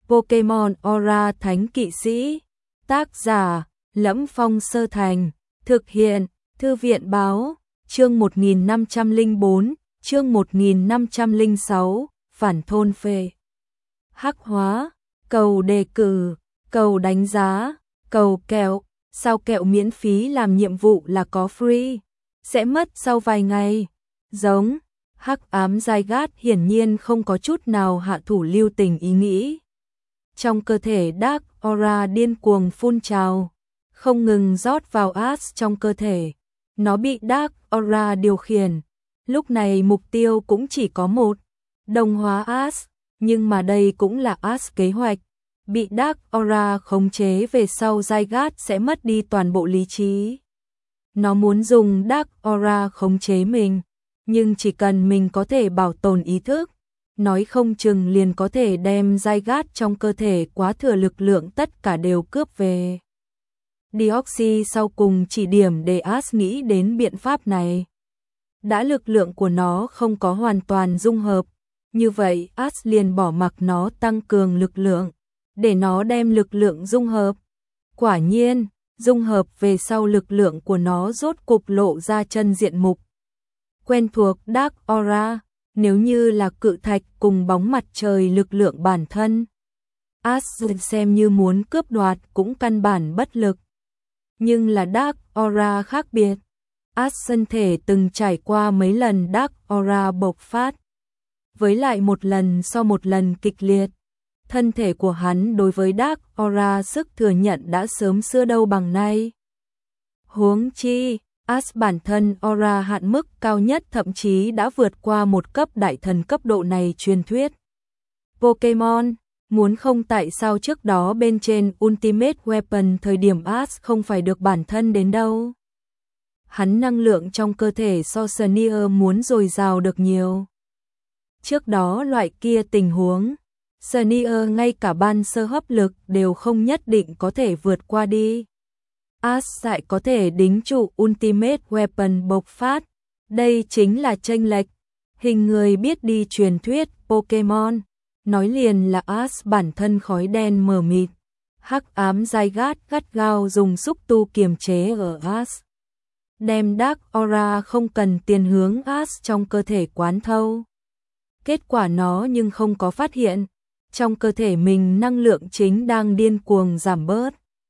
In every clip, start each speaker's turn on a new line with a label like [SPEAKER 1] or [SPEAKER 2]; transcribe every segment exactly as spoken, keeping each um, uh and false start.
[SPEAKER 1] Pokemon Aura Thánh Kỵ Sĩ. Tác giả: Lẫm Phong Sơ Thành. Thực hiện: Thư viện báo. Chương một nghìn năm trăm lẻ bốn, chương một nghìn năm trăm lẻ sáu, phản thôn phệ. Hắc hóa, cầu đề cử, cầu đánh giá, cầu kẹo, sao kẹo miễn phí làm nhiệm vụ là có free, sẽ mất sau vài ngày. Giống, hắc ám Zygarde hiển nhiên không có chút nào hạ thủ lưu tình ý nghĩ. Trong cơ thể Dark Aura điên cuồng phun trào, không ngừng rót vào Ash trong cơ thể. Nó bị Dark Aura điều khiển. Lúc này mục tiêu cũng chỉ có một, đồng hóa Ash, nhưng mà đây cũng là Ash kế hoạch. Bị Dark Aura khống chế về sau, Zygarde sẽ mất đi toàn bộ lý trí. Nó muốn dùng Dark Aura khống chế mình, nhưng chỉ cần mình có thể bảo tồn ý thức, nói không chừng liền có thể đem Zygarde trong cơ thể quá thừa lực lượng tất cả đều cướp về. Deoxy sau cùng chỉ điểm để Ash nghĩ đến biện pháp này. Đã lực lượng của nó không có hoàn toàn dung hợp, như vậy Ash liền bỏ mặc nó tăng cường lực lượng, để nó đem lực lượng dung hợp. Quả nhiên, dung hợp về sau lực lượng của nó rốt cục lộ ra chân diện mục. Quen thuộc Dark Aura, nếu như là cự thạch cùng bóng mặt trời lực lượng bản thân, Ash xem như muốn cướp đoạt cũng căn bản bất lực. Nhưng là Dark Aura khác biệt. Ash thân thể từng trải qua mấy lần Dark Aura bộc phát, với lại một lần so một lần kịch liệt. Thân thể của hắn đối với Dark Aura sức thừa nhận đã sớm xưa đâu bằng nay. Huống chi, Ash bản thân Aura hạn mức cao nhất thậm chí đã vượt qua một cấp đại thần cấp độ này truyền thuyết. Pokemon, muốn không tại sao trước đó bên trên Ultimate Weapon thời điểm Ash không phải được bản thân đến đâu. Hắn năng lượng trong cơ thể so Sneer muốn dồi dào được nhiều. Trước đó loại kia tình huống, Sneer ngay cả ban sơ hấp lực đều không nhất định có thể vượt qua đi. Ash lại có thể đính trụ Ultimate Weapon bộc phát. Đây chính là chênh lệch. Hình người biết đi truyền thuyết Pokemon, nói liền là Ash bản thân khói đen mờ mịt. Hắc ám Zygarde gắt gao dùng xúc tu kiềm chế ở Ash, đem Dark Aura không cần tiền hướng Ash trong cơ thể quán thâu. Kết quả nó nhưng không có phát hiện, trong cơ thể mình năng lượng chính đang điên cuồng giảm bớt.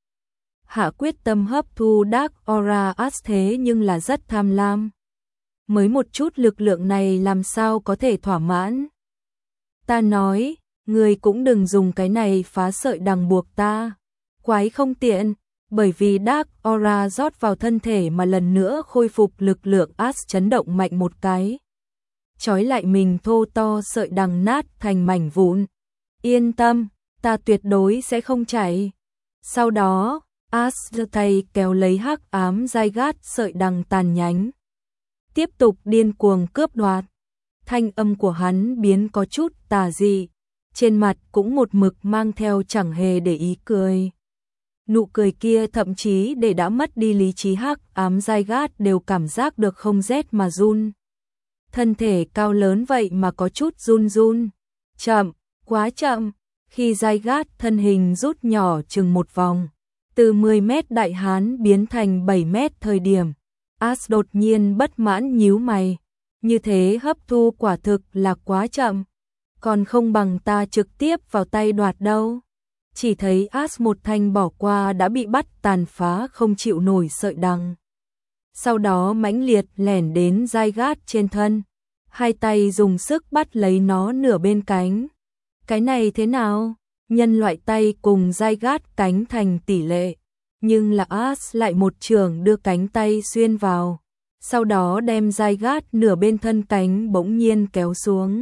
[SPEAKER 1] Hạ quyết tâm hấp thu Dark Aura Ash thế nhưng là rất tham lam. Mới một chút lực lượng này làm sao có thể thỏa mãn. Ta nói, người cũng đừng dùng cái này phá sợi đằng buộc ta. Quái không tiện, bởi vì Dark Aura rót vào thân thể mà lần nữa khôi phục lực lượng Ash chấn động mạnh một cái. Chói lại mình thô to sợi đằng nát thành mảnh vụn. Yên tâm, ta tuyệt đối sẽ không chạy. Sau đó, Ash giơ tay kéo lấy hắc ám Zygarde sợi đằng tàn nhánh, tiếp tục điên cuồng cướp đoạt. Thanh âm của hắn biến có chút tà dị, trên mặt cũng một mực mang theo chẳng hề để ý cười. Nụ cười kia thậm chí để đã mất đi lý trí hắc ám Zygarde đều cảm giác được không rét mà run. Thân thể cao lớn vậy mà có chút run run. Chậm, quá chậm. Khi Zygarde thân hình rút nhỏ chừng một vòng, từ mười mét đại hán biến thành bảy mét thời điểm, Ash đột nhiên bất mãn nhíu mày. Như thế hấp thu quả thực là quá chậm, còn không bằng ta trực tiếp vào tay đoạt đâu. Chỉ thấy Ash một thanh bỏ qua đã bị bắt tàn phá không chịu nổi sợi đằng. Sau đó mãnh liệt lẻn đến Zygarde trên thân, hai tay dùng sức bắt lấy nó nửa bên cánh. Cái này thế nào? Nhân loại tay cùng Zygarde cánh thành tỷ lệ, nhưng là Ash lại một trường đưa cánh tay xuyên vào, sau đó đem Zygarde nửa bên thân cánh bỗng nhiên kéo xuống.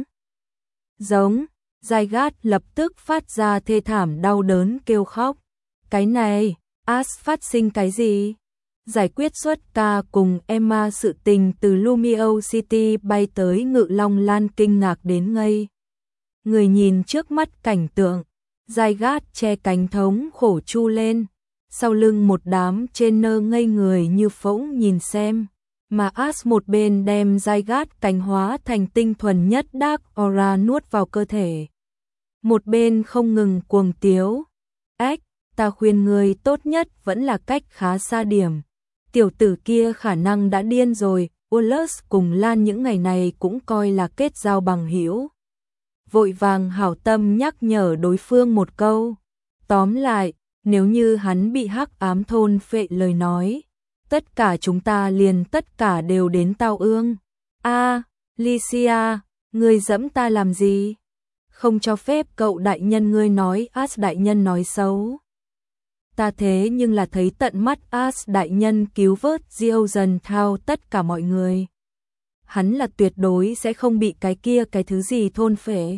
[SPEAKER 1] Giống, Zygarde lập tức phát ra thê thảm đau đớn kêu khóc. Cái này, Ash phát sinh cái gì? Giải quyết xuất ca cùng Emma sự tình từ Lumio City bay tới Ngự Long Lan kinh ngạc đến ngây. Người nhìn trước mắt cảnh tượng, Zygarde che cánh thống khổ chu lên, sau lưng một đám trên nơ ngây người như phỗng nhìn xem, mà Ash một bên đem Zygarde cánh hóa thành tinh thuần nhất Dark Aura nuốt vào cơ thể. một bên không ngừng cuồng tiếu. Ách, ta khuyên ngươi tốt nhất vẫn là cách khá xa điểm. Tiểu tử kia khả năng đã điên rồi. Wallace cùng Lan những ngày này cũng coi là kết giao bằng hữu. Vội vàng hảo tâm nhắc nhở đối phương một câu. Tóm lại, nếu như hắn bị hắc ám thôn phệ lời nói, tất cả chúng ta liền tất cả đều đến tao ương. A, à, Lycia, ngươi dẫm ta làm gì? Không cho phép cậu đại nhân ngươi nói As đại nhân nói xấu. Ta thế nhưng là thấy tận mắt As đại nhân cứu vớt Diozan thao tất cả mọi người. Hắn là tuyệt đối sẽ không bị cái kia cái thứ gì thôn phệ.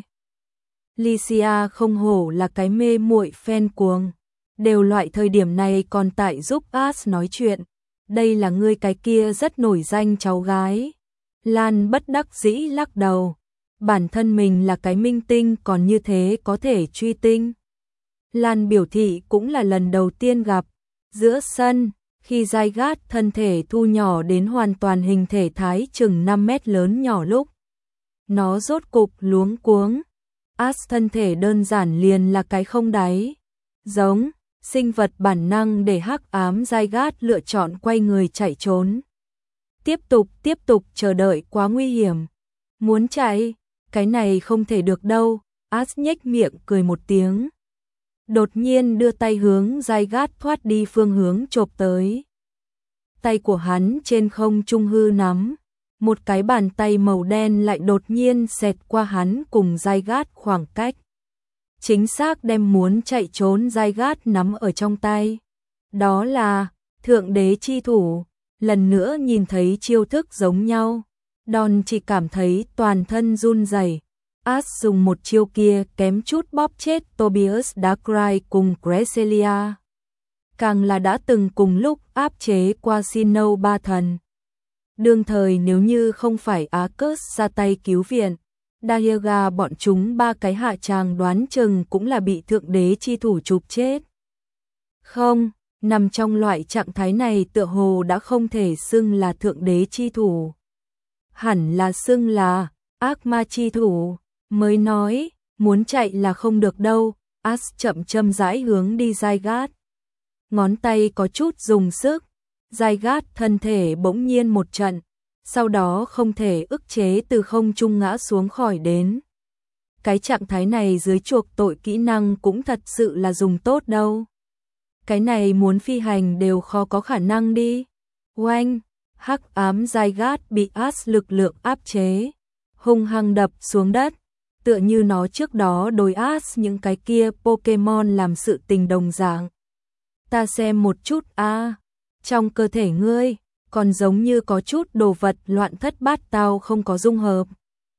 [SPEAKER 1] Lycia không hổ là cái mê muội fan cuồng. Đều loại thời điểm này còn tại giúp As nói chuyện. Đây là ngươi cái kia rất nổi danh cháu gái. Lan bất đắc dĩ lắc đầu. Bản thân mình là cái minh tinh còn như thế có thể truy tinh. Lan biểu thị cũng là lần đầu tiên gặp. Giữa sân, khi Zygarde thân thể thu nhỏ đến hoàn toàn hình thể thái chừng năm mét lớn nhỏ lúc. Nó rốt cục luống cuống. As thân thể đơn giản liền là cái không đáy. Giống, sinh vật bản năng để hắc ám Zygarde lựa chọn quay người chạy trốn. Tiếp tục, tiếp tục chờ đợi quá nguy hiểm. Muốn chạy, cái này không thể được đâu. As nhếch miệng cười một tiếng. Đột nhiên đưa tay hướng Zygarde thoát đi phương hướng chộp tới. Tay của hắn trên không trung hư nắm. Một cái bàn tay màu đen lại đột nhiên xẹt qua hắn cùng Zygarde khoảng cách. Chính xác đem muốn chạy trốn Zygarde nắm ở trong tay. Đó là Thượng Đế chi thủ. Lần nữa nhìn thấy chiêu thức giống nhau. Don chỉ cảm thấy toàn thân run rẩy. As dùng một chiêu kia kém chút bóp chết Tobias Darkrai cùng Cresselia. Càng là đã từng cùng lúc áp chế qua Sinnoh ba thần. Đương thời nếu như không phải Arcus ra tay cứu viện, Dahiga bọn chúng ba cái hạ tràng đoán chừng cũng là bị Thượng Đế chi thủ chụp chết. Không, nằm trong loại trạng thái này tựa hồ đã không thể xưng là Thượng Đế chi thủ. Hẳn là xưng là ác ma chi thủ. Mới nói, muốn chạy là không được đâu. As chậm chậm rãi hướng đi Zygarde. Ngón tay có chút dùng sức. Zygarde thân thể bỗng nhiên một trận. Sau đó không thể ức chế từ không trung ngã xuống khỏi đến. Cái trạng thái này dưới chuộc tội kỹ năng cũng thật sự là dùng tốt đâu. Cái này muốn phi hành đều khó có khả năng đi. Oanh, hắc ám Zygarde bị As lực lượng áp chế. Hung hăng đập xuống đất. Tựa như nó trước đó đối As những cái kia Pokemon làm sự tình đồng dạng. Ta xem một chút a, à, trong cơ thể ngươi còn giống như có chút đồ vật loạn thất bát tao không có dung hợp.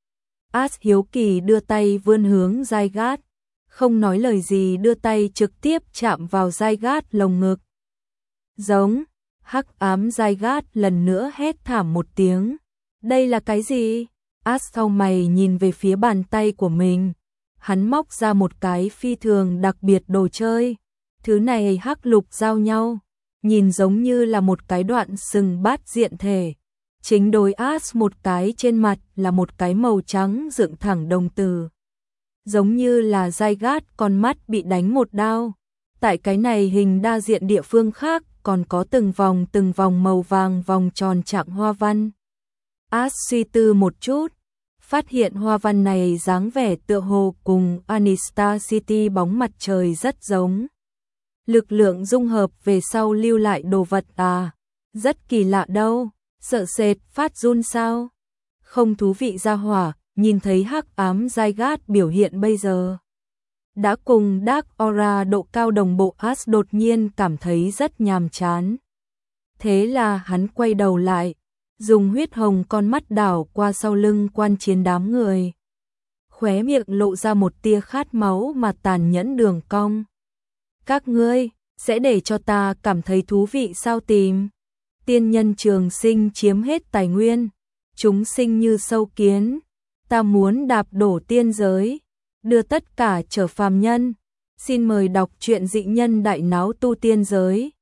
[SPEAKER 1] As hiếu kỳ đưa tay vươn hướng Zygarde, không nói lời gì đưa tay trực tiếp chạm vào Zygarde lồng ngực. Giống, hắc ám Zygarde lần nữa hét thảm một tiếng. Đây là cái gì? As sau mày nhìn về phía bàn tay của mình. Hắn móc ra một cái phi thường đặc biệt đồ chơi. Thứ này hắc lục giao nhau. Nhìn giống như là một cái đoạn sừng bát diện thể. Chính đối As một cái trên mặt là một cái màu trắng dựng thẳng đồng tử. Giống như là Zygarde con mắt bị đánh một đao. Tại cái này hình đa diện địa phương khác còn có từng vòng từng vòng màu vàng vòng tròn trạng hoa văn. As suy tư một chút. Phát hiện hoa văn này dáng vẻ tựa hồ cùng Anistar City bóng mặt trời rất giống. Lực lượng dung hợp về sau lưu lại đồ vật à, rất kỳ lạ đâu, sợ sệt phát run sao. Không thú vị ra hỏa, nhìn thấy hắc ám Zygarde biểu hiện bây giờ. Đã cùng Dark Aura độ cao đồng bộ As đột nhiên cảm thấy rất nhàm chán. Thế là hắn quay đầu lại. Dùng huyết hồng con mắt đảo qua sau lưng quan chiến đám người. Khóe miệng lộ ra một tia khát máu mà tàn nhẫn đường cong. Các ngươi, sẽ để cho ta cảm thấy thú vị sao tìm? Tiên nhân trường sinh chiếm hết tài nguyên. Chúng sinh như sâu kiến. Ta muốn đạp đổ tiên giới. Đưa tất cả trở phàm nhân. Xin mời đọc truyện dị nhân đại náo tu tiên giới.